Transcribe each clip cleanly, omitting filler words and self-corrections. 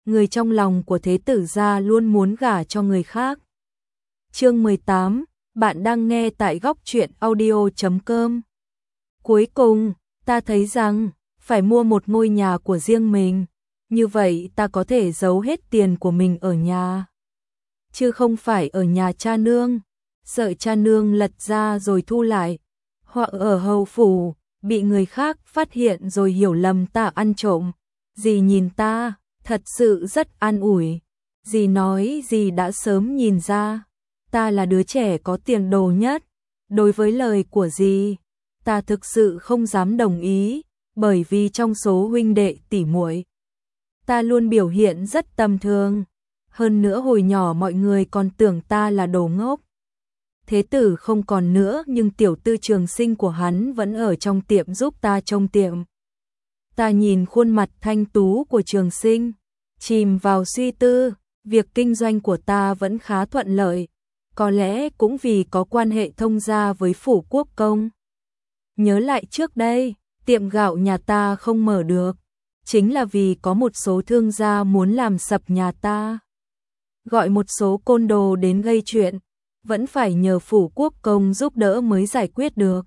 người trong lòng của thế tử gia luôn muốn gả cho người khác. Chương 18, bạn đang nghe tại góc truyện audio.com. Cuối cùng, ta thấy rằng, phải mua một ngôi nhà của riêng mình, như vậy ta có thể giấu hết tiền của mình ở nhà, chứ không phải ở nhà cha nương, sợ cha nương lật ra rồi thu lại, hoặc ở hầu phủ, bị người khác phát hiện rồi hiểu lầm ta ăn trộm. Dì nhìn ta, thật sự rất an ủi, dì nói dì đã sớm nhìn ra, ta là đứa trẻ có tiền đồ nhất. Đối với lời của dì, ta thực sự không dám đồng ý, bởi vì trong số huynh đệ tỷ muội, ta luôn biểu hiện rất tầm thường. Hơn nữa hồi nhỏ mọi người còn tưởng ta là đồ ngốc. Thế tử không còn nữa nhưng tiểu tư Trường Sinh của hắn vẫn ở trong tiệm giúp ta trông tiệm. Ta nhìn khuôn mặt thanh tú của Trường Sinh, chìm vào suy tư, việc kinh doanh của ta vẫn khá thuận lợi, có lẽ cũng vì có quan hệ thông gia với phủ quốc công. Nhớ lại trước đây, tiệm gạo nhà ta không mở được, chính là vì có một số thương gia muốn làm sập nhà ta, gọi một số côn đồ đến gây chuyện, vẫn phải nhờ phủ quốc công giúp đỡ mới giải quyết được.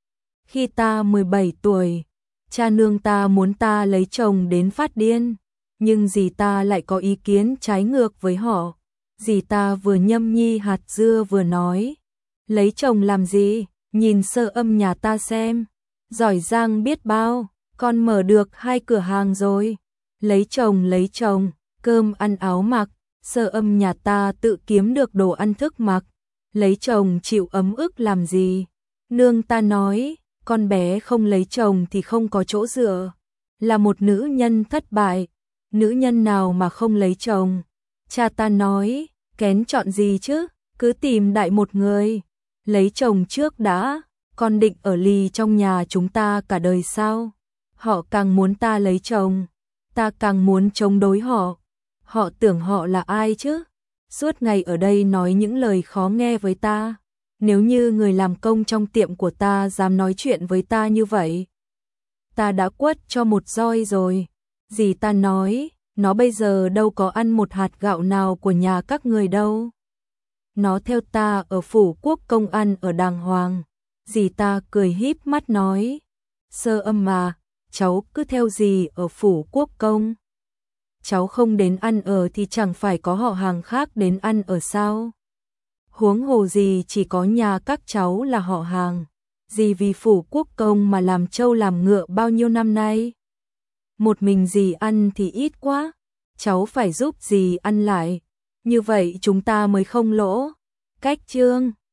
Khi ta 17 tuổi, cha nương ta muốn ta lấy chồng đến phát điên, nhưng dì ta lại có ý kiến trái ngược với họ. Dì ta vừa nhâm nhi hạt dưa vừa nói, lấy chồng làm gì, nhìn Sơ Âm nhà ta xem, giỏi giang biết bao, con mở được 2 cửa hàng rồi. Lấy chồng, cơm ăn áo mặc, Sơ Âm nhà ta tự kiếm được đồ ăn thức mặc, lấy chồng chịu ấm ức làm gì. Nương ta nói, con bé không lấy chồng thì không có chỗ dựa, là một nữ nhân thất bại, nữ nhân nào mà không lấy chồng. Cha ta nói, kén chọn gì chứ, cứ tìm đại một người, lấy chồng trước đã, con định ở lì trong nhà chúng ta cả đời sao? Họ càng muốn ta lấy chồng, ta càng muốn chống đối họ. Họ tưởng họ là ai chứ? Suốt ngày ở đây nói những lời khó nghe với ta. Nếu như người làm công trong tiệm của ta dám nói chuyện với ta như vậy, ta đã quất cho một roi rồi. Dì ta nói, nó bây giờ đâu có ăn một hạt gạo nào của nhà các người đâu. Nó theo ta ở phủ quốc công ăn ở đàng hoàng. Dì ta cười híp mắt nói, Sơ Âm mà, cháu cứ theo dì ở phủ quốc công. Cháu không đến ăn ở thì chẳng phải có họ hàng khác đến ăn ở sao? Huống hồ gì chỉ có nhà các cháu là họ hàng. Dì vì phủ quốc công mà làm trâu làm ngựa bao nhiêu năm nay. Một mình dì ăn thì ít quá, cháu phải giúp dì ăn lại, như vậy chúng ta mới không lỗ. Cách chương